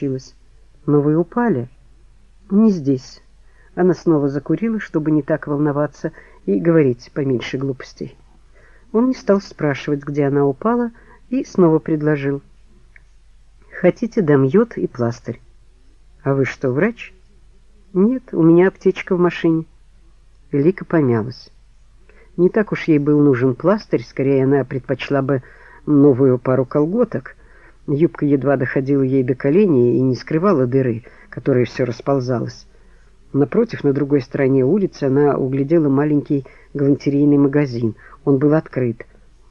случилось? Но вы упали. Не здесь. Она снова закурила, чтобы не так волноваться и говорить поменьше глупостей. Он не стал спрашивать, где она упала, и снова предложил: хотите, дам йод и пластырь. А вы что, врач? Нет, у меня аптечка в машине. Лика помялась. Не так уж ей был нужен пластырь, скорее она предпочла бы новую пару колготок. Юбка едва доходила ей до коленей и не скрывала дыры, которая все расползалась. Напротив, на другой стороне улицы, она углядела маленький галантерейный магазин. Он был открыт.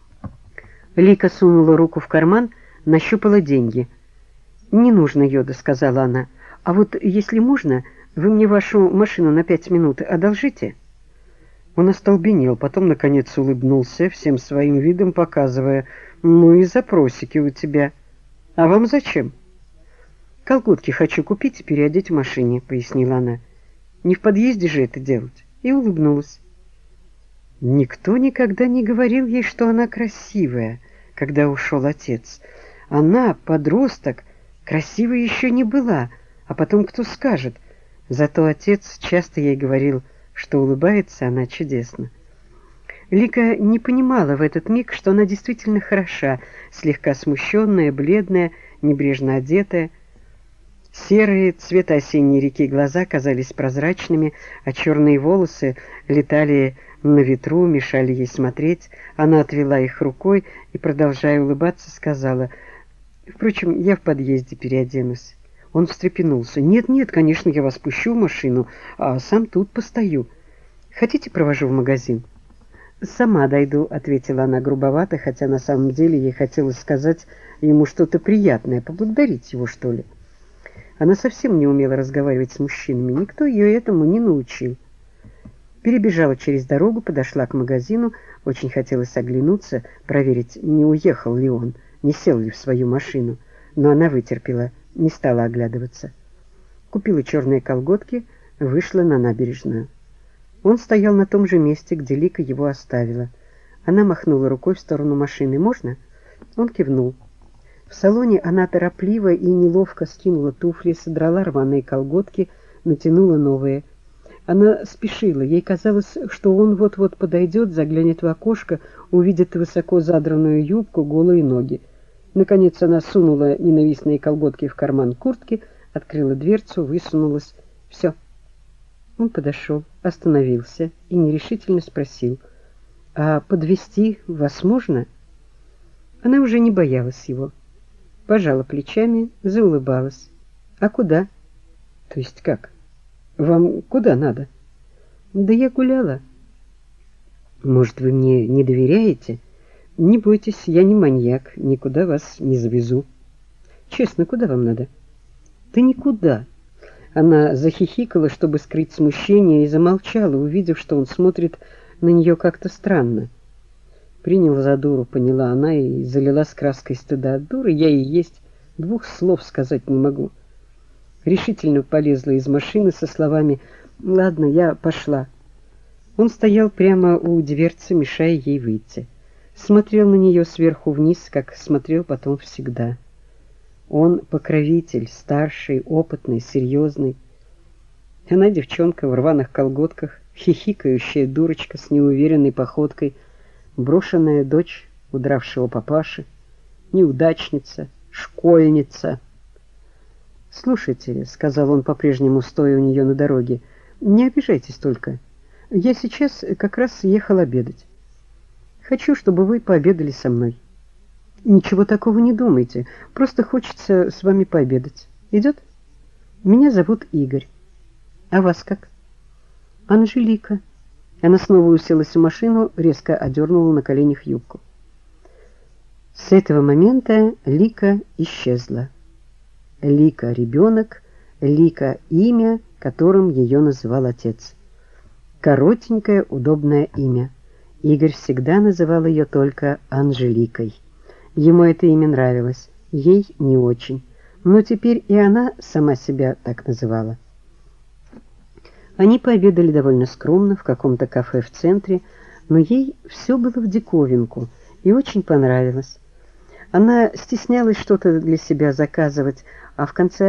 Лика сунула руку в карман, нащупала деньги. «Не нужно йода», — сказала она. «А вот, если можно, вы мне вашу машину на 5 минут одолжите?» Он остолбенел, потом, наконец, улыбнулся, всем своим видом показывая: «Ну и запросики у тебя. А вам зачем?» «Колготки хочу купить и переодеть в машине», — пояснила она. «Не в подъезде же это делать». И улыбнулась. Никто никогда не говорил ей, что она красивая, когда ушел отец. Она, подросток, красивой еще не была, а потом кто скажет? Зато отец часто ей говорил, что улыбается она чудесно. Лика не понимала в этот миг, что она действительно хороша, слегка смущенная, бледная, небрежно одетая. Серые, цвета осенней реки глаза казались прозрачными, а черные волосы летали на ветру, мешали ей смотреть. Она отвела их рукой и, продолжая улыбаться, сказала: «Впрочем, я в подъезде переоденусь». Он встрепенулся. «Нет, нет, конечно, я вас пущу в машину, а сам тут постою. Хотите, провожу в магазин?» «Сама дойду», — ответила она грубовато, хотя на самом деле ей хотелось сказать ему что-то приятное, поблагодарить его, что ли. Она совсем не умела разговаривать с мужчинами, никто ее этому не научил. Перебежала через дорогу, подошла к магазину, очень хотелось оглянуться, проверить, не уехал ли он, не сел ли в свою машину, но она вытерпела, не стала оглядываться. Купила черные колготки, вышла на набережную. Он стоял на том же месте, где Лика его оставила. Она махнула рукой в сторону машины. «Можно?» Он кивнул. В салоне она торопливо и неловко скинула туфли, содрала рваные колготки, натянула новые. Она спешила, ей казалось, что он вот-вот подойдет, заглянет в окошко, увидит высоко задранную юбку, голые ноги. Наконец она сунула ненавистные колготки в карман куртки, открыла дверцу, высунулась. Все. Он подошел, остановился и нерешительно спросил: «А подвезти вас можно?» Она уже не боялась его. Пожала плечами, заулыбалась. «А куда?» «То есть как? Вам куда надо?» «Да я гуляла». «Может, вы мне не доверяете?» «Не бойтесь, я не маньяк, никуда вас не завезу». «Честно, куда вам надо?» «Да никуда». Она захихикала, чтобы скрыть смущение, и замолчала, увидев, что он смотрит на нее как-то странно. «Принял за дуру», — поняла она и залилась краской стыда. «Дура я и есть, 2 слов сказать не могу». Решительно полезла из машины со словами: «Ладно, я пошла». Он стоял прямо у дверцы, мешая ей выйти. Смотрел на нее сверху вниз, как смотрел потом всегда. Он покровитель, старший, опытный, серьезный. Она девчонка в рваных колготках, хихикающая дурочка с неуверенной походкой, брошенная дочь удравшего папаши, неудачница, школьница. «Слушайте», — сказал он, по-прежнему стоя у нее на дороге, — «не обижайтесь только. Я сейчас как раз ехал обедать. Хочу, чтобы вы пообедали со мной. Ничего такого не думайте, просто хочется с вами пообедать. Идет? Меня зовут Игорь. А вас как?» «Анжелика». Она снова уселась в машину, резко одернула на коленях юбку. С этого момента Лика исчезла. Лика — ребенок, Лика — имя, которым ее называл отец. Коротенькое, удобное имя. Игорь всегда называл ее только Анжеликой. Ему это имя нравилось, ей не очень, но теперь и она сама себя так называла. Они пообедали довольно скромно в каком-то кафе в центре, но ей все было в диковинку и очень понравилось. Она стеснялась что-то для себя заказывать, а в конце